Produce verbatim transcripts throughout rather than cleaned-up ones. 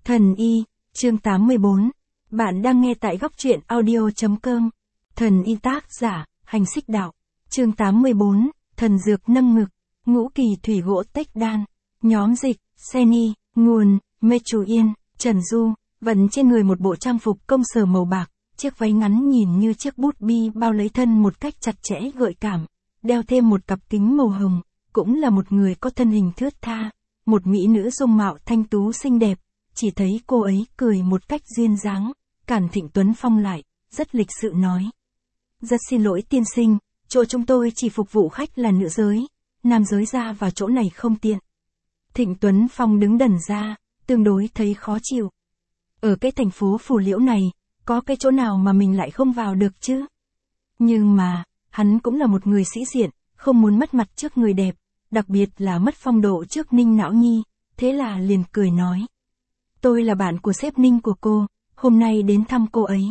Thần y, chương tám mươi bốn. Bạn đang nghe tại góc truyện audio chấm com. Thần y tác giả, Hành Xích Đạo. Chương tám mươi bốn, thần dược nâng ngực, ngũ kỳ thủy gỗ tách đan. Nhóm dịch, Seni, nguồn, Mê Trù Yên, Trần Du, vận trên người một bộ trang phục công sở màu bạc, chiếc váy ngắn nhìn như chiếc bút bi bao lấy thân một cách chặt chẽ gợi cảm, đeo thêm một cặp kính màu hồng, cũng là một người có thân hình thướt tha, một mỹ nữ dung mạo thanh tú xinh đẹp. Chỉ thấy cô ấy cười một cách duyên dáng, cản Thịnh Tuấn Phong lại, rất lịch sự nói. Rất xin lỗi tiên sinh, chỗ chúng tôi chỉ phục vụ khách là nữ giới, nam giới ra vào chỗ này không tiện. Thịnh Tuấn Phong đứng đần ra, tương đối thấy khó chịu. Ở cái thành phố Phù Liễu này, có cái chỗ nào mà mình lại không vào được chứ? Nhưng mà, hắn cũng là một người sĩ diện, không muốn mất mặt trước người đẹp, đặc biệt là mất phong độ trước Ninh Não Nhi, thế là liền cười nói. Tôi là bạn của sếp Ninh của cô, hôm nay đến thăm cô ấy.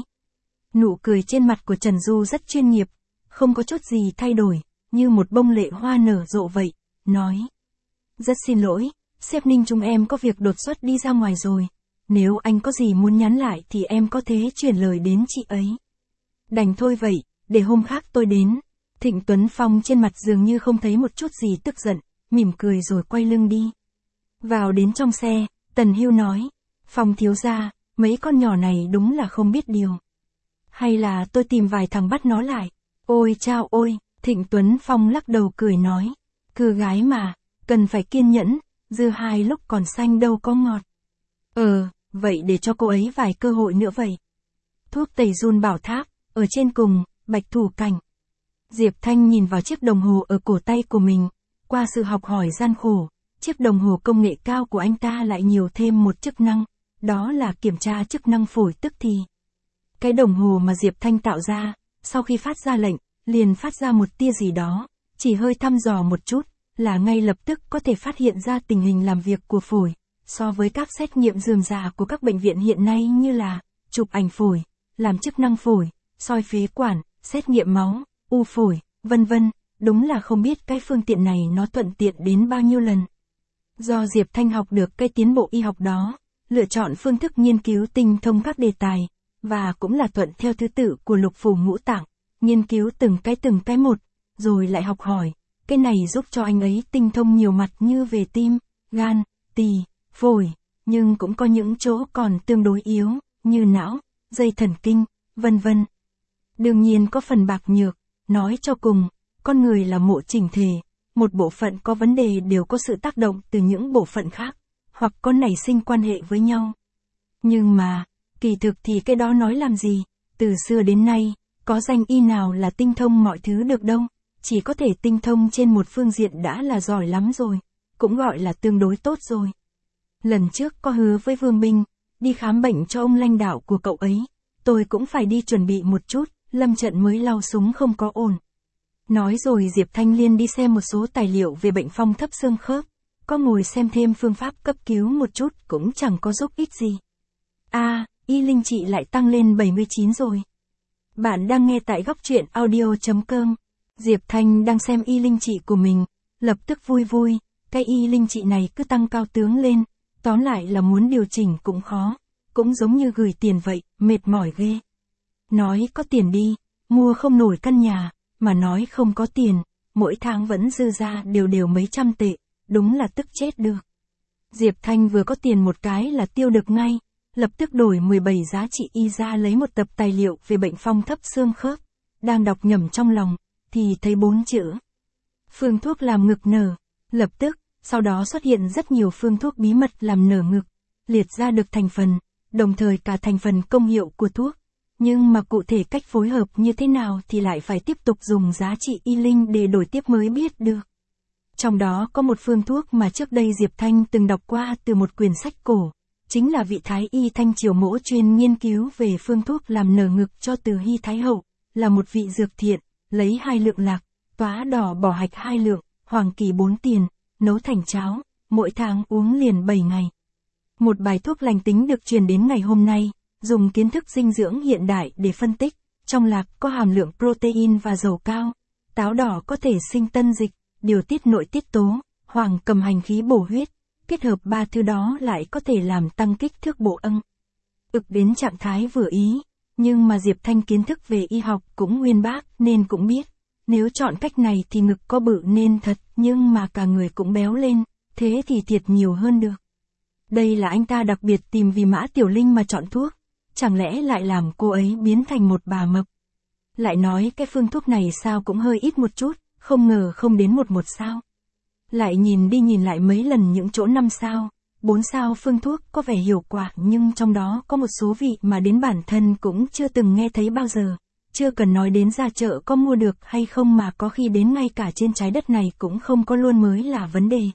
Nụ cười trên mặt của Trần Du rất chuyên nghiệp, không có chút gì thay đổi, như một bông lệ hoa nở rộ vậy, nói. Rất xin lỗi, sếp Ninh chúng em có việc đột xuất đi ra ngoài rồi, nếu anh có gì muốn nhắn lại thì em có thể chuyển lời đến chị ấy. Đành thôi vậy, để hôm khác tôi đến. Thịnh Tuấn Phong trên mặt dường như không thấy một chút gì tức giận, mỉm cười rồi quay lưng đi. Vào đến trong xe, Tần Hưu nói. Phong thiếu gia, mấy con nhỏ này đúng là không biết điều. Hay là tôi tìm vài thằng bắt nó lại. Ôi chao ôi, Thịnh Tuấn Phong lắc đầu cười nói. Cưa gái mà, cần phải kiên nhẫn, dưa hai lúc còn xanh đâu có ngọt. Ờ, vậy để cho cô ấy vài cơ hội nữa vậy. Thuốc tẩy giun bảo tháp, ở trên cùng, bạch thủ cảnh. Diệp Thanh nhìn vào chiếc đồng hồ ở cổ tay của mình, qua sự học hỏi gian khổ, chiếc đồng hồ công nghệ cao của anh ta lại nhiều thêm một chức năng. Đó là kiểm tra chức năng phổi tức thì. Cái đồng hồ mà Diệp Thanh tạo ra, sau khi phát ra lệnh, liền phát ra một tia gì đó, chỉ hơi thăm dò một chút, là ngay lập tức có thể phát hiện ra tình hình làm việc của phổi, so với các xét nghiệm rườm rà của các bệnh viện hiện nay như là chụp ảnh phổi, làm chức năng phổi, soi phế quản, xét nghiệm máu, u phổi, vân vân, đúng là không biết cái phương tiện này nó thuận tiện đến bao nhiêu lần. Do Diệp Thanh học được cái tiến bộ y học đó, lựa chọn phương thức nghiên cứu tinh thông các đề tài, và cũng là thuận theo thứ tự của lục phủ ngũ tạng, nghiên cứu từng cái từng cái một, rồi lại học hỏi, cái này giúp cho anh ấy tinh thông nhiều mặt như về tim, gan, tỳ, phổi, nhưng cũng có những chỗ còn tương đối yếu, như não, dây thần kinh, vân vân. Đương nhiên có phần bạc nhược, nói cho cùng, con người là mộ chỉnh thể, một bộ phận có vấn đề đều có sự tác động từ những bộ phận khác, hoặc có nảy sinh quan hệ với nhau. Nhưng mà, kỳ thực thì cái đó nói làm gì, từ xưa đến nay, có danh y nào là tinh thông mọi thứ được đâu, chỉ có thể tinh thông trên một phương diện đã là giỏi lắm rồi, cũng gọi là tương đối tốt rồi. Lần trước có hứa với Vương Binh, đi khám bệnh cho ông lãnh đạo của cậu ấy, tôi cũng phải đi chuẩn bị một chút, lâm trận mới lau súng không có ổn. Nói rồi Diệp Thanh Liên đi xem một số tài liệu về bệnh phong thấp xương khớp. Có ngồi xem thêm phương pháp cấp cứu một chút cũng chẳng có giúp ích gì. À, y linh trị lại tăng lên bảy mươi chín rồi. Bạn đang nghe tại góc truyện audio chấm com. Diệp Thanh đang xem y linh trị của mình, lập tức vui vui, cái y linh trị này cứ tăng cao tướng lên, tóm lại là muốn điều chỉnh cũng khó, cũng giống như gửi tiền vậy, mệt mỏi ghê. Nói có tiền đi, mua không nổi căn nhà, mà nói không có tiền, mỗi tháng vẫn dư ra đều đều mấy trăm tệ. Đúng là tức chết được. Diệp Thanh vừa có tiền một cái là tiêu được ngay, lập tức đổi mười bảy giá trị y ra lấy một tập tài liệu về bệnh phong thấp xương khớp, đang đọc nhẩm trong lòng, thì thấy bốn chữ. Phương thuốc làm ngực nở, lập tức, sau đó xuất hiện rất nhiều phương thuốc bí mật làm nở ngực, liệt ra được thành phần, đồng thời cả thành phần công hiệu của thuốc, nhưng mà cụ thể cách phối hợp như thế nào thì lại phải tiếp tục dùng giá trị y linh để đổi tiếp mới biết được. Trong đó có một phương thuốc mà trước đây Diệp Thanh từng đọc qua từ một quyển sách cổ, chính là vị Thái y Thanh Triều Mỗ chuyên nghiên cứu về phương thuốc làm nở ngực cho Từ Hy Thái Hậu, là một vị dược thiện, lấy hai lượng lạc, tóa đỏ bỏ hạch hai lượng, hoàng kỳ bốn tiền, nấu thành cháo, mỗi tháng uống liền bảy ngày. Một bài thuốc lành tính được truyền đến ngày hôm nay, dùng kiến thức dinh dưỡng hiện đại để phân tích, trong lạc có hàm lượng protein và dầu cao, táo đỏ có thể sinh tân dịch, điều tiết nội tiết tố, hoàng cầm hành khí bổ huyết, kết hợp ba thứ đó lại có thể làm tăng kích thước bộ âng ực đến trạng thái vừa ý. Nhưng mà Diệp Thanh kiến thức về y học cũng uyên bác nên cũng biết, nếu chọn cách này thì ngực có bự nên thật, nhưng mà cả người cũng béo lên, thế thì thiệt nhiều hơn được. Đây là anh ta đặc biệt tìm vì Mã Tiểu Linh mà chọn thuốc, chẳng lẽ lại làm cô ấy biến thành một bà mập. Lại nói cái phương thuốc này sao cũng hơi ít một chút, không ngờ không đến một một sao. Lại nhìn đi nhìn lại mấy lần những chỗ năm sao, bốn sao phương thuốc có vẻ hiệu quả, nhưng trong đó có một số vị mà đến bản thân cũng chưa từng nghe thấy bao giờ. Chưa cần nói đến ra chợ có mua được hay không, mà có khi đến ngay cả trên trái đất này cũng không có luôn mới là vấn đề.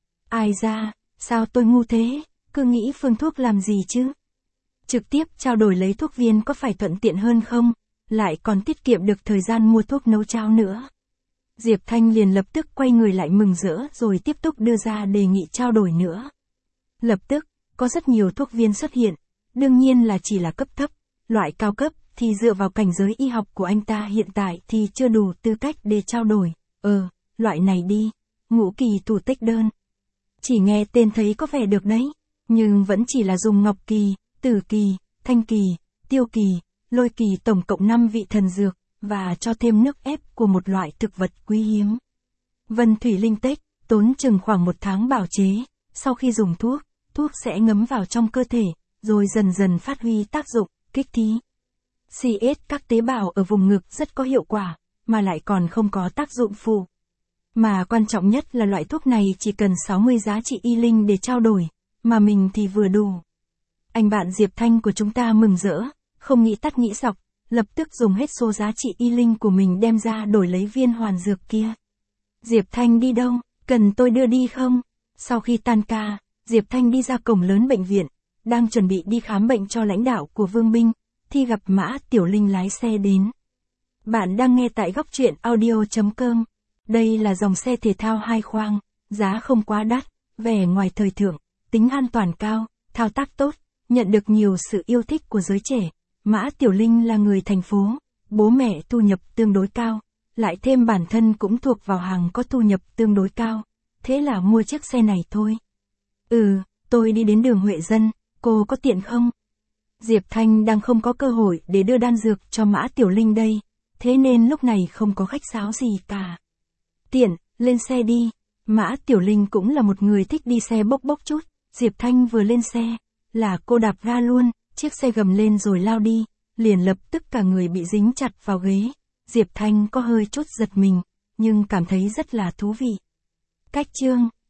Ai ra, sao tôi ngu thế, cứ nghĩ phương thuốc làm gì chứ. Trực tiếp trao đổi lấy thuốc viên có phải thuận tiện hơn không, lại còn tiết kiệm được thời gian mua thuốc nấu cháo nữa. Diệp Thanh liền lập tức quay người lại mừng rỡ rồi tiếp tục đưa ra đề nghị trao đổi nữa. Lập tức, có rất nhiều thuốc viên xuất hiện, đương nhiên là chỉ là cấp thấp, loại cao cấp thì dựa vào cảnh giới y học của anh ta hiện tại thì chưa đủ tư cách để trao đổi. Ờ, loại này đi, ngũ kỳ thủ tích đơn. Chỉ nghe tên thấy có vẻ được đấy, nhưng vẫn chỉ là dùng ngọc kỳ, tử kỳ, thanh kỳ, tiêu kỳ, lôi kỳ tổng cộng năm vị thần dược, và cho thêm nước ép của một loại thực vật quý hiếm. Vân thủy linh tích, tốn chừng khoảng một tháng bào chế, sau khi dùng thuốc, thuốc sẽ ngấm vào trong cơ thể, rồi dần dần phát huy tác dụng, kích thí. xê ét các tế bào ở vùng ngực rất có hiệu quả, mà lại còn không có tác dụng phụ. Mà quan trọng nhất là loại thuốc này chỉ cần sáu mươi giá trị y linh để trao đổi, mà mình thì vừa đủ. Anh bạn Diệp Thanh của chúng ta mừng rỡ, không nghĩ tắt nghĩ dọc, lập tức dùng hết số giá trị y linh của mình đem ra đổi lấy viên hoàn dược kia. Diệp Thanh đi đâu, cần tôi đưa đi không? Sau khi tan ca, Diệp Thanh đi ra cổng lớn bệnh viện, đang chuẩn bị đi khám bệnh cho lãnh đạo của Vương Binh, thì gặp Mã Tiểu Linh lái xe đến. Bạn đang nghe tại góc truyện audio chấm com. Đây là dòng xe thể thao hai khoang, giá không quá đắt, vẻ ngoài thời thượng, tính an toàn cao, thao tác tốt, nhận được nhiều sự yêu thích của giới trẻ. Mã Tiểu Linh là người thành phố, bố mẹ thu nhập tương đối cao, lại thêm bản thân cũng thuộc vào hàng có thu nhập tương đối cao, thế là mua chiếc xe này thôi. Ừ, tôi đi đến đường Huệ Dân, cô có tiện không? Diệp Thanh đang không có cơ hội để đưa đan dược cho Mã Tiểu Linh đây, thế nên lúc này không có khách sáo gì cả. Tiện, lên xe đi. Mã Tiểu Linh cũng là một người thích đi xe bốc bốc chút, Diệp Thanh vừa lên xe, là cô đạp ga luôn, chiếc xe gầm lên rồi lao đi, liền lập tức cả người bị dính chặt vào ghế. Diệp Thanh có hơi chút giật mình, nhưng cảm thấy rất là thú vị. Cách chương